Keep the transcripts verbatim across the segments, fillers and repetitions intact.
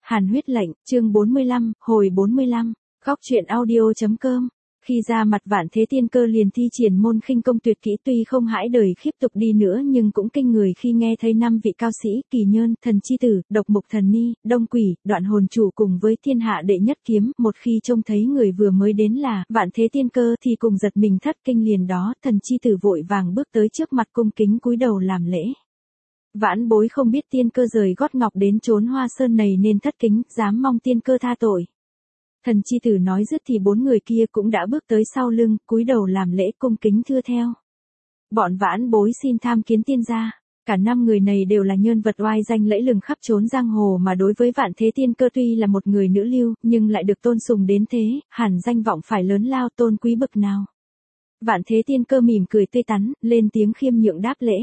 Hàn huyết lệnh, chương bốn mươi lăm, hồi bốn mươi lăm, góc truyện audio chấm com. Khi ra mặt Vạn Thế Tiên Cơ liền thi triển môn khinh công tuyệt kỹ, tuy không hãi đời khiếp tục đi nữa nhưng cũng kinh người khi nghe thấy năm vị cao sĩ, Kỳ Nhơn, Thần Chi Tử, Độc Mục Thần Ni, Đông Quỷ, Đoạn Hồn Chủ cùng với thiên hạ đệ nhất kiếm, một khi trông thấy người vừa mới đến là Vạn Thế Tiên Cơ thì cùng giật mình thất kinh liền đó, Thần Chi Tử vội vàng bước tới trước mặt cung kính cúi đầu làm lễ. Vãn bối không biết tiên cơ rời gót ngọc đến chốn Hoa Sơn này nên thất kính, dám mong tiên cơ tha tội. Thần Chi Tử nói dứt thì bốn người kia cũng đã bước tới sau lưng, cúi đầu làm lễ cung kính thưa theo. Bọn vãn bối xin tham kiến tiên gia. Cả năm người này đều là nhân vật oai danh lẫy lừng khắp chốn giang hồ, mà đối với Vạn Thế Tiên Cơ tuy là một người nữ lưu, nhưng lại được tôn sùng đến thế, hẳn danh vọng phải lớn lao tôn quý bậc nào. Vạn Thế Tiên Cơ mỉm cười tươi tắn, lên tiếng khiêm nhượng đáp lễ.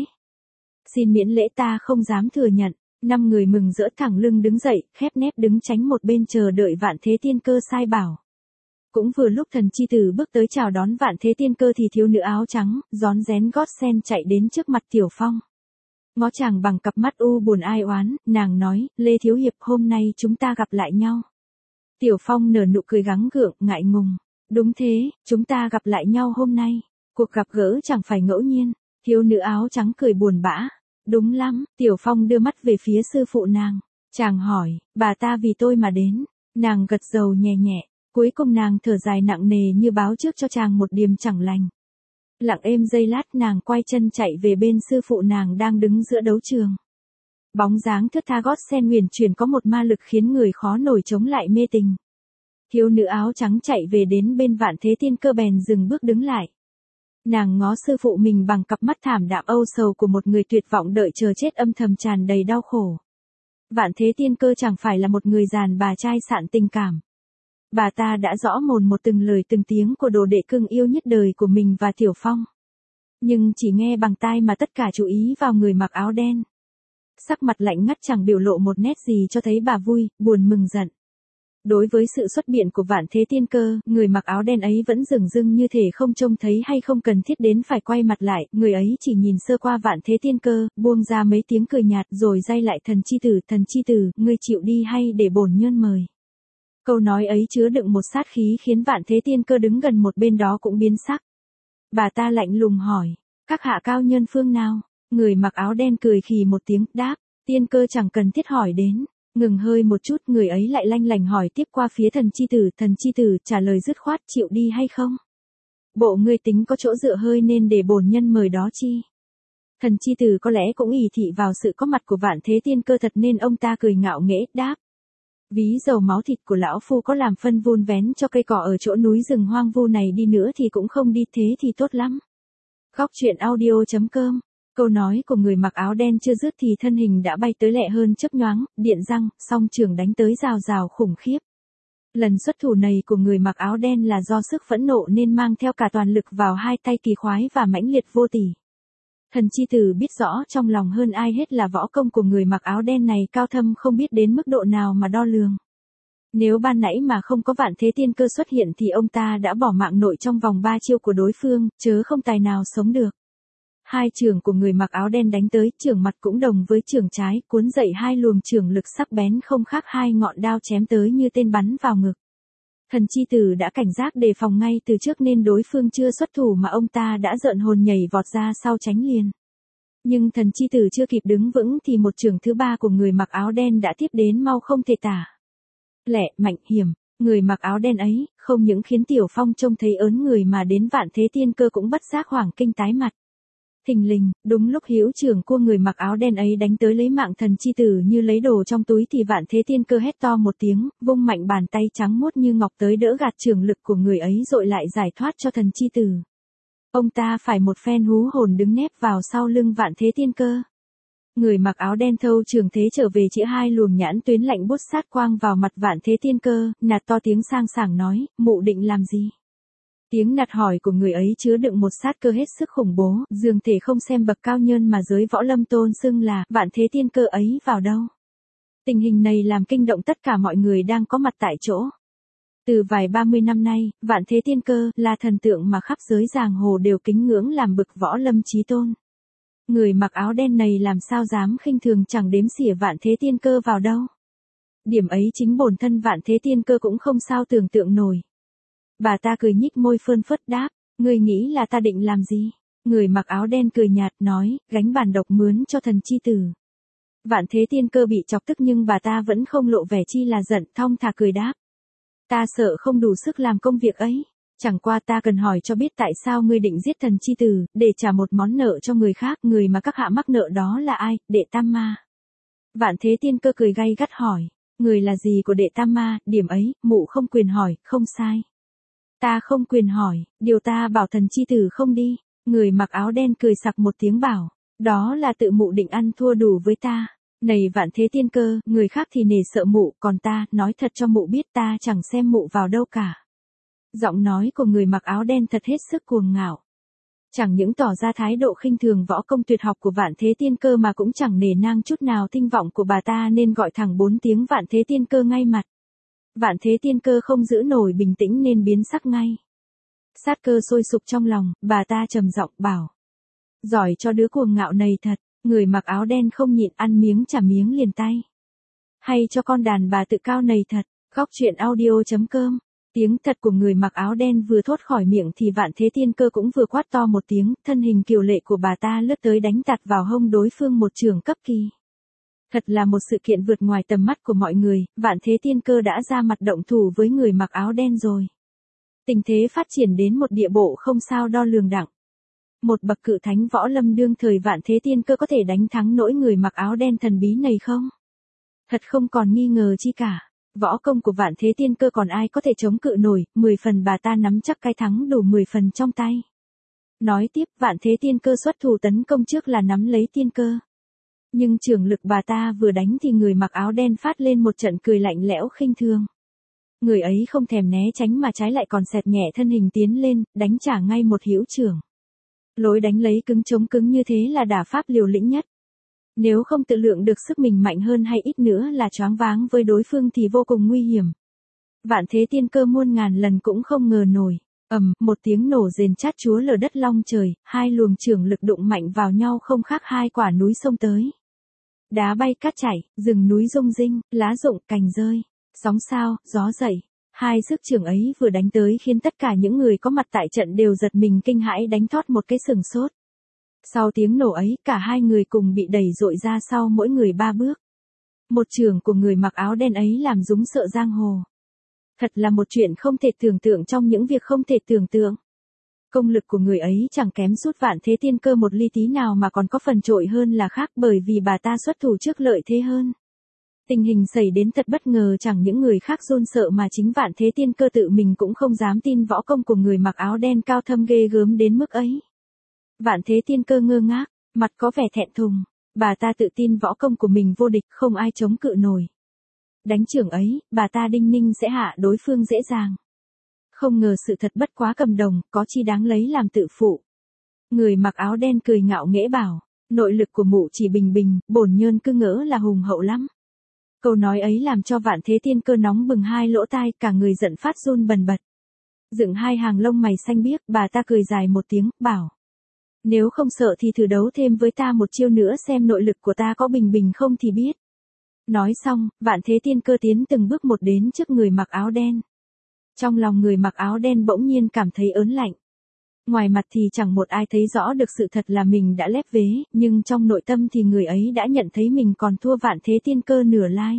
Xin miễn lễ, ta không dám thừa nhận. Năm người mừng rỡ thẳng lưng đứng dậy, khép nép đứng tránh một bên chờ đợi Vạn Thế Tiên Cơ sai bảo. Cũng vừa lúc Thần Chi Tử bước tới chào đón Vạn Thế Tiên Cơ thì thiếu nữ áo trắng, rón rén gót sen chạy đến trước mặt Tiểu Phong. Ngó chàng bằng cặp mắt u buồn ai oán, nàng nói, Lê Thiếu Hiệp, hôm nay chúng ta gặp lại nhau. Tiểu Phong nở nụ cười gắng gượng, ngại ngùng. Đúng thế, chúng ta gặp lại nhau hôm nay. Cuộc gặp gỡ chẳng phải ngẫu nhiên. Thiếu nữ áo trắng cười buồn bã. Đúng lắm, Tiểu Phong đưa mắt về phía sư phụ nàng. Chàng hỏi, bà ta vì tôi mà đến. Nàng gật đầu nhẹ nhẹ, cuối cùng nàng thở dài nặng nề như báo trước cho chàng một điềm chẳng lành. Lặng êm giây lát nàng quay chân chạy về bên sư phụ nàng đang đứng giữa đấu trường. Bóng dáng thướt tha gót sen huyền chuyển có một ma lực khiến người khó nổi chống lại mê tình. Thiếu nữ áo trắng chạy về đến bên Vạn Thế Tiên Cơ bèn dừng bước đứng lại. Nàng ngó sư phụ mình bằng cặp mắt thảm đạm âu sầu của một người tuyệt vọng đợi chờ chết, âm thầm tràn đầy đau khổ. Vạn Thế Tiên Cơ chẳng phải là một người giàn bà trai sạn tình cảm. Bà ta đã rõ mồn một từng lời từng tiếng của đồ đệ cưng yêu nhất đời của mình và Tiểu Phong. Nhưng chỉ nghe bằng tai mà tất cả chú ý vào người mặc áo đen. Sắc mặt lạnh ngắt chẳng biểu lộ một nét gì cho thấy bà vui, buồn mừng giận. Đối với sự xuất biện của Vạn Thế Tiên Cơ, người mặc áo đen ấy vẫn dửng dưng như thể không trông thấy hay không cần thiết đến phải quay mặt lại, người ấy chỉ nhìn sơ qua Vạn Thế Tiên Cơ, buông ra mấy tiếng cười nhạt rồi day lại Thần Chi Tử, Thần Chi Tử, ngươi chịu đi hay để bổn nhân mời. Câu nói ấy chứa đựng một sát khí khiến Vạn Thế Tiên Cơ đứng gần một bên đó cũng biến sắc. Bà ta lạnh lùng hỏi, các hạ cao nhân phương nào? Người mặc áo đen cười khì một tiếng, đáp, Tiên Cơ chẳng cần thiết hỏi đến. Ngừng hơi một chút, người ấy lại lanh lành hỏi tiếp qua phía Thần Chi Tử, Thần Chi Tử trả lời dứt khoát, chịu đi hay không? Bộ ngươi tính có chỗ dựa hơi nên để bổn nhân mời đó chi? Thần Chi Tử có lẽ cũng ỷ thị vào sự có mặt của Vạn Thế Tiên Cơ thật nên ông ta cười ngạo nghễ, đáp. Ví dầu máu thịt của lão phu có làm phân vun vén cho cây cỏ ở chỗ núi rừng hoang vu này đi nữa thì cũng không đi, thế thì tốt lắm. Góc truyện audio chấm com. Câu nói của người mặc áo đen chưa dứt thì thân hình đã bay tới lẹ hơn chớp nhoáng, điện răng, song trường đánh tới rào rào khủng khiếp. Lần xuất thủ này của người mặc áo đen là do sức phẫn nộ nên mang theo cả toàn lực vào hai tay kỳ khoái và mãnh liệt vô tỷ. Thần Chi Tử biết rõ trong lòng hơn ai hết là võ công của người mặc áo đen này cao thâm không biết đến mức độ nào mà đo lường. Nếu ban nãy mà không có Vạn Thế Tiên Cơ xuất hiện thì ông ta đã bỏ mạng nội trong vòng ba chiêu của đối phương, chớ không tài nào sống được. Hai chưởng của người mặc áo đen đánh tới, chưởng mặt cũng đồng với chưởng trái, cuốn dậy hai luồng chưởng lực sắc bén không khác hai ngọn đao chém tới như tên bắn vào ngực. Thần Chi Tử đã cảnh giác đề phòng ngay từ trước nên đối phương chưa xuất thủ mà ông ta đã giận hồn nhảy vọt ra sau tránh liền. Nhưng Thần Chi Tử chưa kịp đứng vững thì một chưởng thứ ba của người mặc áo đen đã tiếp đến mau không thể tả. Lẹ, mạnh, hiểm, người mặc áo đen ấy, không những khiến Tiểu Phong trông thấy ớn người mà đến Vạn Thế Tiên Cơ cũng bất giác hoảng kinh tái mặt. Thình lình, đúng lúc hữu trưởng của người mặc áo đen ấy đánh tới lấy mạng Thần Chi Tử như lấy đồ trong túi thì Vạn Thế Tiên Cơ hét to một tiếng, vung mạnh bàn tay trắng muốt như ngọc tới đỡ gạt trường lực của người ấy rồi lại giải thoát cho Thần Chi Tử. Ông ta phải một phen hú hồn đứng nép vào sau lưng Vạn Thế Tiên Cơ. Người mặc áo đen thâu trường thế trở về chĩa hai luồng nhãn tuyến lạnh bút sát quang vào mặt Vạn Thế Tiên Cơ, nạt to tiếng sang sảng nói, mụ định làm gì? Tiếng nạt hỏi của người ấy chứa đựng một sát cơ hết sức khủng bố, dường thể không xem bậc cao nhân mà giới võ lâm tôn xưng là Vạn Thế Tiên Cơ ấy vào đâu. Tình hình này làm kinh động tất cả mọi người đang có mặt tại chỗ. Từ vài ba mươi năm nay, Vạn Thế Tiên Cơ là thần tượng mà khắp giới giang hồ đều kính ngưỡng làm bậc võ lâm chí tôn. Người mặc áo đen này làm sao dám khinh thường chẳng đếm xỉa Vạn Thế Tiên Cơ vào đâu. Điểm ấy chính bổn thân Vạn Thế Tiên Cơ cũng không sao tưởng tượng nổi. Bà ta cười nhích môi phơn phất đáp, ngươi nghĩ là ta định làm gì? Người mặc áo đen cười nhạt nói, gánh bản độc mướn cho thần chi tử. Vạn Thế Tiên Cơ bị chọc tức nhưng bà ta vẫn không lộ vẻ chi là giận, thong thả cười đáp. Ta sợ không đủ sức làm công việc ấy. Chẳng qua ta cần hỏi cho biết tại sao ngươi định giết thần chi tử, để trả một món nợ cho người khác, người mà các hạ mắc nợ đó là ai, Đệ Tam Ma. Vạn Thế Tiên Cơ cười gay gắt hỏi, người là gì của Đệ Tam Ma, điểm ấy, mụ không quyền hỏi, không sai. Ta không quyền hỏi, điều ta bảo thần chi tử không đi. Người mặc áo đen cười sặc một tiếng bảo, đó là tự mụ định ăn thua đủ với ta. Này Vạn Thế Tiên Cơ, người khác thì nể sợ mụ, còn ta, nói thật cho mụ biết ta chẳng xem mụ vào đâu cả. Giọng nói của người mặc áo đen thật hết sức cuồng ngạo. Chẳng những tỏ ra thái độ khinh thường võ công tuyệt học của Vạn Thế Tiên Cơ mà cũng chẳng nể nang chút nào tinh vọng của bà ta nên gọi thẳng bốn tiếng Vạn Thế Tiên Cơ ngay mặt. Vạn Thế Tiên Cơ không giữ nổi bình tĩnh nên biến sắc ngay. Sát cơ sôi sục trong lòng, bà ta trầm giọng bảo. Giỏi cho đứa cuồng ngạo này thật, người mặc áo đen không nhịn ăn miếng trả miếng liền tay. Hay cho con đàn bà tự cao này thật, góc truyện audio chấm com. Tiếng thật của người mặc áo đen vừa thốt khỏi miệng thì Vạn Thế Tiên Cơ cũng vừa quát to một tiếng, thân hình kiều lệ của bà ta lướt tới đánh tạt vào hông đối phương một trường cấp kỳ. Thật là một sự kiện vượt ngoài tầm mắt của mọi người, Vạn Thế Tiên Cơ đã ra mặt động thủ với người mặc áo đen rồi. Tình thế phát triển đến một địa bộ không sao đo lường đặng. Một bậc cự thánh võ lâm đương thời Vạn Thế Tiên Cơ có thể đánh thắng nỗi người mặc áo đen thần bí này không? Thật không còn nghi ngờ chi cả. Võ công của Vạn Thế Tiên Cơ còn ai có thể chống cự nổi, mười phần bà ta nắm chắc cái thắng đủ mười phần trong tay. Nói tiếp, Vạn Thế Tiên Cơ xuất thủ tấn công trước là nắm lấy tiên cơ. Nhưng trường lực bà ta vừa đánh thì người mặc áo đen phát lên một trận cười lạnh lẽo khinh thường. Người ấy không thèm né tránh mà trái lại còn xẹp nhẹ thân hình tiến lên, đánh trả ngay một hữu trưởng. Lối đánh lấy cứng chống cứng như thế là đả pháp liều lĩnh nhất. Nếu không tự lượng được sức mình mạnh hơn hay ít nữa là choáng váng với đối phương thì vô cùng nguy hiểm. Vạn Thế Tiên Cơ muôn ngàn lần cũng không ngờ nổi. Ầm, một tiếng nổ rền chát chúa lở đất long trời, hai luồng trưởng lực đụng mạnh vào nhau không khác hai quả núi sông tới. Đá bay cát chảy, rừng núi rung rinh, lá rụng, cành rơi, sóng sao, gió dậy. Hai sức trưởng ấy vừa đánh tới khiến tất cả những người có mặt tại trận đều giật mình kinh hãi đánh thót một cái sừng sốt. Sau tiếng nổ ấy, cả hai người cùng bị đẩy dội ra sau mỗi người ba bước. Một trường của người mặc áo đen ấy làm rúng sợ giang hồ. Thật là một chuyện không thể tưởng tượng trong những việc không thể tưởng tượng. Công lực của người ấy chẳng kém sút Vạn Thế Tiên Cơ một ly tí nào mà còn có phần trội hơn là khác bởi vì bà ta xuất thủ trước lợi thế hơn. Tình hình xảy đến thật bất ngờ, chẳng những người khác run sợ mà chính Vạn Thế Tiên Cơ tự mình cũng không dám tin võ công của người mặc áo đen cao thâm ghê gớm đến mức ấy. Vạn Thế Tiên Cơ ngơ ngác, mặt có vẻ thẹn thùng, bà ta tự tin võ công của mình vô địch, không ai chống cự nổi. Đánh trưởng ấy, bà ta đinh ninh sẽ hạ đối phương dễ dàng. Không ngờ sự thật bất quá cầm đồng, có chi đáng lấy làm tự phụ. Người mặc áo đen cười ngạo nghễ bảo, nội lực của mụ chỉ bình bình, bổn nhơn cứ ngỡ là hùng hậu lắm. Câu nói ấy làm cho Vạn Thế Tiên Cơ nóng bừng hai lỗ tai, cả người giận phát run bần bật. Dựng hai hàng lông mày xanh biếc, bà ta cười dài một tiếng, bảo. Nếu không sợ thì thử đấu thêm với ta một chiêu nữa xem nội lực của ta có bình bình không thì biết. Nói xong, Vạn Thế Tiên Cơ tiến từng bước một đến trước người mặc áo đen. Trong lòng người mặc áo đen bỗng nhiên cảm thấy ớn lạnh. Ngoài mặt thì chẳng một ai thấy rõ được sự thật là mình đã lép vế, nhưng trong nội tâm thì người ấy đã nhận thấy mình còn thua Vạn Thế Tiên Cơ nửa lai.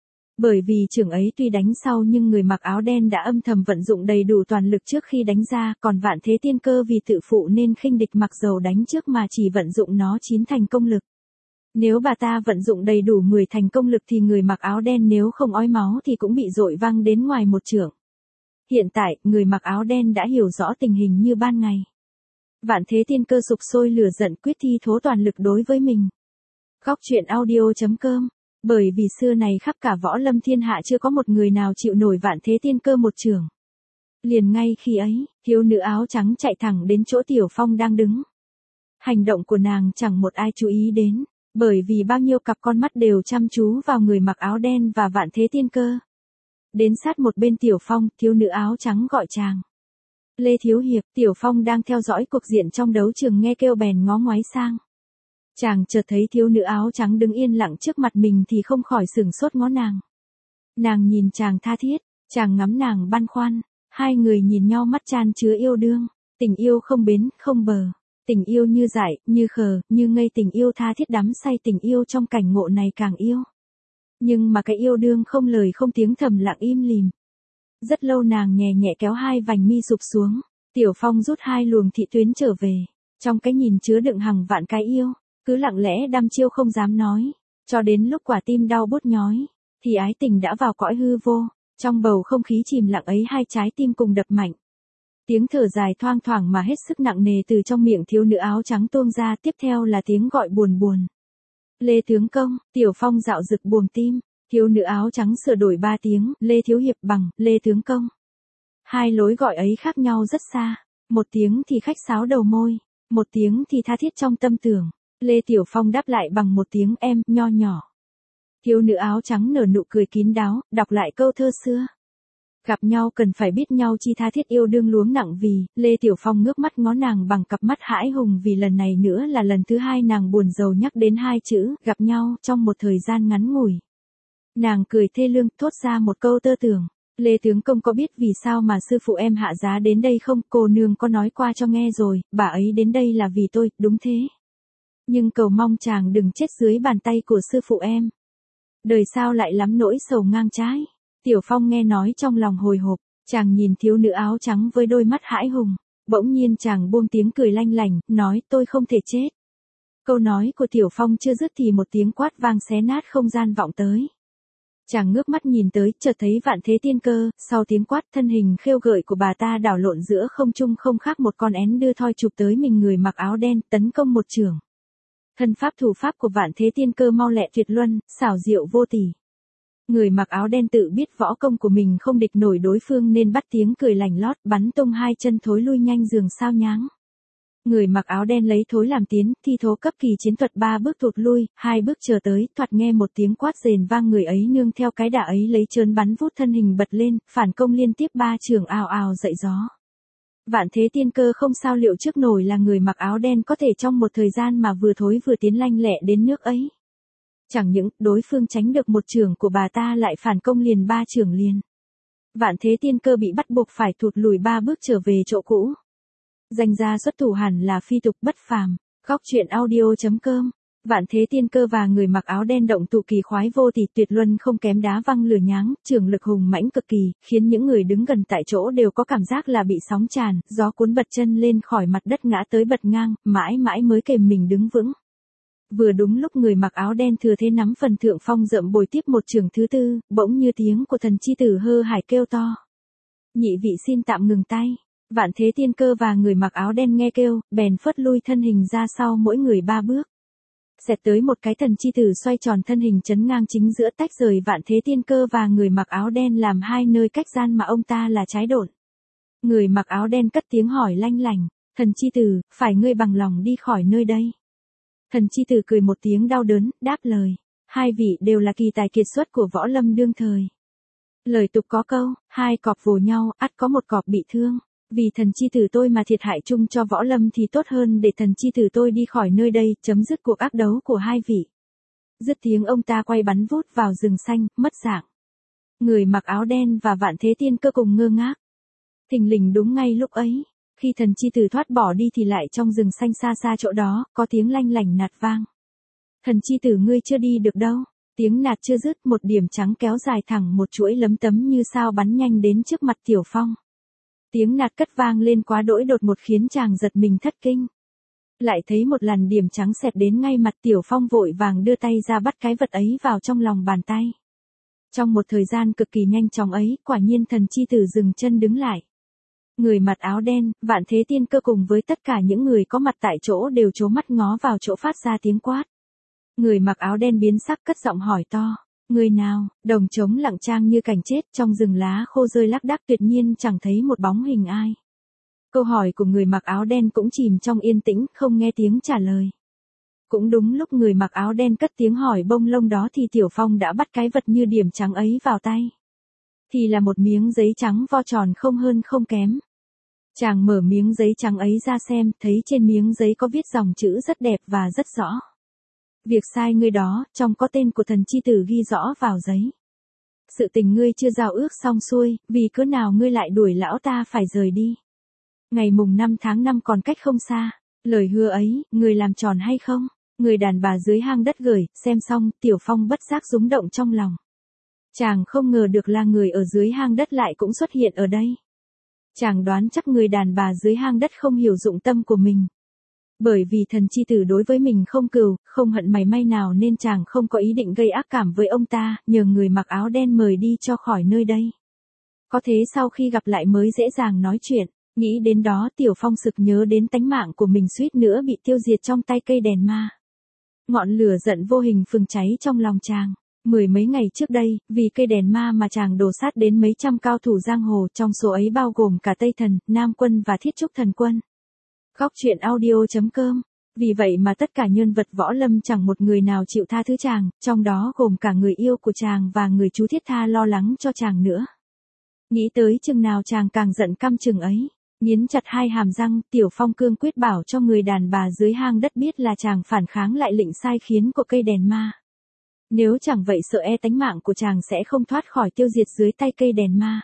Bởi vì trưởng ấy tuy đánh sau nhưng người mặc áo đen đã âm thầm vận dụng đầy đủ toàn lực trước khi đánh ra, còn Vạn Thế Tiên Cơ vì tự phụ nên khinh địch mặc dầu đánh trước mà chỉ vận dụng nó chín thành công lực. Nếu bà ta vận dụng đầy đủ mười thành công lực thì người mặc áo đen nếu không ói máu thì cũng bị dội văng đến ngoài một chưởng. Hiện tại, người mặc áo đen đã hiểu rõ tình hình như ban ngày. Vạn Thế Tiên Cơ sục sôi lửa giận quyết thi thố toàn lực đối với mình. Góc truyện audio chấm com. Bởi vì xưa này khắp cả võ lâm thiên hạ chưa có một người nào chịu nổi Vạn Thế Tiên Cơ một chưởng. Liền ngay khi ấy, thiếu nữ áo trắng chạy thẳng đến chỗ Tiểu Phong đang đứng. Hành động của nàng chẳng một ai chú ý đến, bởi vì bao nhiêu cặp con mắt đều chăm chú vào người mặc áo đen và Vạn Thế Tiên Cơ. Đến sát một bên Tiểu Phong, thiếu nữ áo trắng gọi chàng. Lê Thiếu Hiệp, Tiểu Phong đang theo dõi cuộc diện trong đấu trường nghe kêu bèn ngó ngoái sang. Chàng chợt thấy thiếu nữ áo trắng đứng yên lặng trước mặt mình thì không khỏi sửng sốt ngó nàng. Nàng nhìn chàng tha thiết, chàng ngắm nàng băn khoăn, hai người nhìn nhau mắt chan chứa yêu đương, tình yêu không bến, không bờ, tình yêu như dại, như khờ, như ngây, tình yêu tha thiết đắm say, tình yêu trong cảnh ngộ này càng yêu. Nhưng mà cái yêu đương không lời không tiếng thầm lặng im lìm. Rất lâu nàng nhẹ nhẹ kéo hai vành mi sụp xuống, Tiểu Phong rút hai luồng thị tuyến trở về, trong cái nhìn chứa đựng hàng vạn cái yêu, cứ lặng lẽ đăm chiêu không dám nói, cho đến lúc quả tim đau bút nhói, thì ái tình đã vào cõi hư vô, trong bầu không khí chìm lặng ấy hai trái tim cùng đập mạnh. Tiếng thở dài thoang thoảng mà hết sức nặng nề từ trong miệng thiếu nữ áo trắng tuôn ra, tiếp theo là tiếng gọi buồn buồn. Lê tướng công, Tiểu Phong dạo rực buồm tim, thiếu nữ áo trắng sửa đổi ba tiếng, Lê thiếu hiệp bằng, Lê tướng công. Hai lối gọi ấy khác nhau rất xa, một tiếng thì khách sáo đầu môi, một tiếng thì tha thiết trong tâm tưởng. Lê Tiểu Phong đáp lại bằng một tiếng em, nho nhỏ. Thiếu nữ áo trắng nở nụ cười kín đáo, đọc lại câu thơ xưa. Gặp nhau cần phải biết nhau chi tha thiết yêu đương luống nặng vì, Lê Tiểu Phong ngước mắt ngó nàng bằng cặp mắt hãi hùng vì lần này nữa là lần thứ hai nàng buồn rầu nhắc đến hai chữ, gặp nhau, trong một thời gian ngắn ngủi. Nàng cười thê lương, thốt ra một câu tơ tưởng. Lê tướng công có biết vì sao mà sư phụ em hạ giá đến đây không? Cô nương có nói qua cho nghe rồi, bà ấy đến đây là vì tôi, đúng thế. Nhưng cầu mong chàng đừng chết dưới bàn tay của sư phụ em. Đời sao lại lắm nỗi sầu ngang trái. Tiểu Phong nghe nói trong lòng hồi hộp, chàng nhìn thiếu nữ áo trắng với đôi mắt hãi hùng, bỗng nhiên chàng buông tiếng cười lanh lảnh, nói tôi không thể chết. Câu nói của Tiểu Phong chưa dứt thì một tiếng quát vang xé nát không gian vọng tới. Chàng ngước mắt nhìn tới, chợt thấy Vạn Thế Tiên Cơ, sau tiếng quát thân hình khêu gợi của bà ta đảo lộn giữa không trung không khác một con én đưa thoi chụp tới mình người mặc áo đen, tấn công một chưởng. Thân pháp thủ pháp của Vạn Thế Tiên Cơ mau lẹ tuyệt luân, xảo diệu vô tỷ. Người mặc áo đen tự biết võ công của mình không địch nổi đối phương nên bắt tiếng cười lành lót, bắn tung hai chân thối lui nhanh dường sao nháng. Người mặc áo đen lấy thối làm tiến, thi thố cấp kỳ chiến thuật ba bước thụt lui, hai bước chờ tới, thoạt nghe một tiếng quát rền vang, người ấy nương theo cái đà ấy lấy trớn bắn vút thân hình bật lên, phản công liên tiếp ba trường ào ào dậy gió. Vạn Thế Tiên Cơ không sao liệu trước nổi là người mặc áo đen có thể trong một thời gian mà vừa thối vừa tiến lanh lẹ đến nước ấy. Chẳng những đối phương tránh được một trường của bà ta lại phản công liền ba trường liền. Vạn Thế Tiên Cơ bị bắt buộc phải thụt lùi ba bước trở về chỗ cũ. Danh gia xuất thủ hẳn là phi tục bất phàm. Góc truyện audio chấm com. Vạn Thế Tiên Cơ và người mặc áo đen động tụ kỳ khoái vô tỷ tuyệt luân không kém đá văng lửa nháng, trường lực hùng mãnh cực kỳ, khiến những người đứng gần tại chỗ đều có cảm giác là bị sóng tràn, gió cuốn bật chân lên khỏi mặt đất ngã tới bật ngang, mãi mãi mới kềm mình đứng vững. Vừa đúng lúc người mặc áo đen thừa thế nắm phần thượng phong rậm bồi tiếp một trường thứ tư, bỗng như tiếng của thần chi tử Hơ Hải kêu to. Nhị vị xin tạm ngừng tay. Vạn Thế Tiên Cơ và người mặc áo đen nghe kêu, bèn phất lui thân hình ra sau mỗi người ba bước. Xẹt tới một cái thần chi tử xoay tròn thân hình chấn ngang chính giữa tách rời Vạn Thế Tiên Cơ và người mặc áo đen làm hai nơi cách gian mà ông ta là trái độn. Người mặc áo đen cất tiếng hỏi lanh lành, thần chi tử, phải ngươi bằng lòng đi khỏi nơi đây. Thần chi tử cười một tiếng đau đớn, đáp lời, hai vị đều là kỳ tài kiệt xuất của võ lâm đương thời. Lời tục có câu, hai cọp vồ nhau, ắt có một cọp bị thương. Vì thần chi tử tôi mà thiệt hại chung cho võ lâm thì tốt hơn để thần chi tử tôi đi khỏi nơi đây, chấm dứt cuộc ác đấu của hai vị. Dứt tiếng ông ta quay bắn vút vào rừng xanh, mất dạng. Người mặc áo đen và Vạn Thế Tiên Cơ cùng ngơ ngác. Thình lình đúng ngay lúc ấy, khi thần chi tử thoát bỏ đi thì lại trong rừng xanh xa xa chỗ đó, có tiếng lanh lảnh nạt vang. Thần chi tử ngươi chưa đi được đâu. Tiếng nạt chưa dứt, một điểm trắng kéo dài thẳng một chuỗi lấm tấm như sao bắn nhanh đến trước mặt Tiểu Phong. Tiếng nạt cất vang lên quá đỗi đột một khiến chàng giật mình thất kinh. Lại thấy một làn điểm trắng xẹt đến ngay mặt Tiểu Phong vội vàng đưa tay ra bắt cái vật ấy vào trong lòng bàn tay. Trong một thời gian cực kỳ nhanh chóng ấy, quả nhiên thần chi tử dừng chân đứng lại. Người mặc áo đen, Vạn Thế Tiên Cơ cùng với tất cả những người có mặt tại chỗ đều trố mắt ngó vào chỗ phát ra tiếng quát. Người mặc áo đen biến sắc cất giọng hỏi to. Người nào? Đồng trống lặng trang như cảnh chết, trong rừng lá khô rơi lác đác tuyệt nhiên chẳng thấy một bóng hình ai. Câu hỏi của người mặc áo đen cũng chìm trong yên tĩnh, không nghe tiếng trả lời. Cũng đúng lúc người mặc áo đen cất tiếng hỏi bông lông đó thì Tiểu Phong đã bắt cái vật như điểm trắng ấy vào tay. Thì là một miếng giấy trắng vo tròn không hơn không kém. Chàng mở miếng giấy trắng ấy ra xem, thấy trên miếng giấy có viết dòng chữ rất đẹp và rất rõ. Việc sai ngươi đó, trong có tên của thần chi tử ghi rõ vào giấy. Sự tình ngươi chưa giao ước xong xuôi, vì cớ nào ngươi lại đuổi lão ta phải rời đi. Ngày mùng năm tháng năm còn cách không xa, lời hứa ấy, người làm tròn hay không? Người đàn bà dưới hang đất gửi, xem xong, Tiểu Phong bất giác rúng động trong lòng. Chàng không ngờ được là người ở dưới hang đất lại cũng xuất hiện ở đây. Chàng đoán chắc người đàn bà dưới hang đất không hiểu dụng tâm của mình. Bởi vì thần chi tử đối với mình không cừu, không hận mảy may nào nên chàng không có ý định gây ác cảm với ông ta, nhờ người mặc áo đen mời đi cho khỏi nơi đây. Có thế sau khi gặp lại mới dễ dàng nói chuyện, nghĩ đến đó Tiểu Phong sực nhớ đến tánh mạng của mình suýt nữa bị tiêu diệt trong tay cây đèn ma. Ngọn lửa giận vô hình phừng cháy trong lòng chàng. Mười mấy ngày trước đây, vì cây đèn ma mà chàng đổ sát đến mấy trăm cao thủ giang hồ, trong số ấy bao gồm cả Tây Thần, Nam Quân và Thiết Trúc Thần Quân. Góc truyện audio chấm com. Vì vậy mà tất cả nhân vật võ lâm chẳng một người nào chịu tha thứ chàng, trong đó gồm cả người yêu của chàng và người chú thiết tha lo lắng cho chàng nữa. Nghĩ tới chừng nào chàng càng giận căm chừng ấy. Nghiến chặt hai hàm răng, Tiểu Phong cương quyết bảo cho người đàn bà dưới hang đất biết là chàng phản kháng lại lệnh sai khiến của cây đèn ma. Nếu chẳng vậy sợ e tánh mạng của chàng sẽ không thoát khỏi tiêu diệt dưới tay cây đèn ma.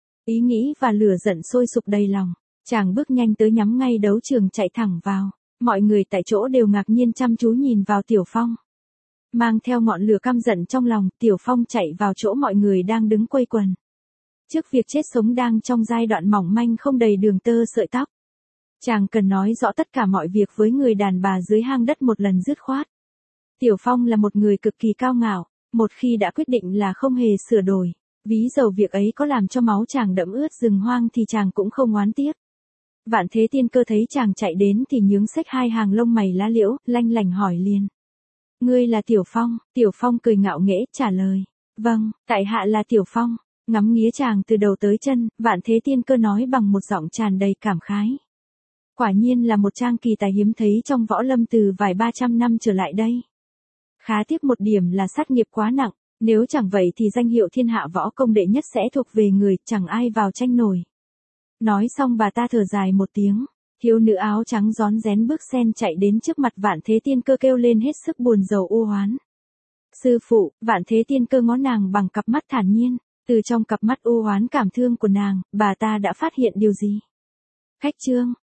Ý nghĩ và lửa giận sôi sục đầy lòng, chàng bước nhanh tới nhắm ngay đấu trường chạy thẳng vào. Mọi người tại chỗ đều ngạc nhiên chăm chú nhìn vào Tiểu Phong. Mang theo ngọn lửa căm giận trong lòng, Tiểu Phong chạy vào chỗ mọi người đang đứng quây quần. Trước việc chết sống đang trong giai đoạn mỏng manh không đầy đường tơ sợi tóc. Chàng cần nói rõ tất cả mọi việc với người đàn bà dưới hang đất một lần dứt khoát. Tiểu Phong là một người cực kỳ cao ngạo, một khi đã quyết định là không hề sửa đổi. Ví dầu việc ấy có làm cho máu chàng đẫm ướt rừng hoang thì chàng cũng không oán tiếc. Vạn Thế Tiên Cơ thấy chàng chạy đến thì nhướng xếch hai hàng lông mày lá liễu, lanh lảnh hỏi liền. Ngươi là Tiểu Phong? Tiểu Phong cười ngạo nghễ trả lời. Vâng, tại hạ là Tiểu Phong. Ngắm nghía chàng từ đầu tới chân, Vạn Thế Tiên Cơ nói bằng một giọng tràn đầy cảm khái. Quả nhiên là một trang kỳ tài hiếm thấy trong võ lâm từ vài ba trăm năm trở lại đây. Khá tiếc một điểm là sát nghiệp quá nặng, nếu chẳng vậy thì danh hiệu thiên hạ võ công đệ nhất sẽ thuộc về người, chẳng ai vào tranh nổi. Nói xong bà ta thở dài một tiếng, thiếu nữ áo trắng rón rén bước sen chạy đến trước mặt Vạn Thế Tiên Cơ kêu lên hết sức buồn rầu u oán. Sư phụ, Vạn Thế Tiên Cơ ngó nàng bằng cặp mắt thản nhiên, từ trong cặp mắt u oán cảm thương của nàng, bà ta đã phát hiện điều gì. Khách trương,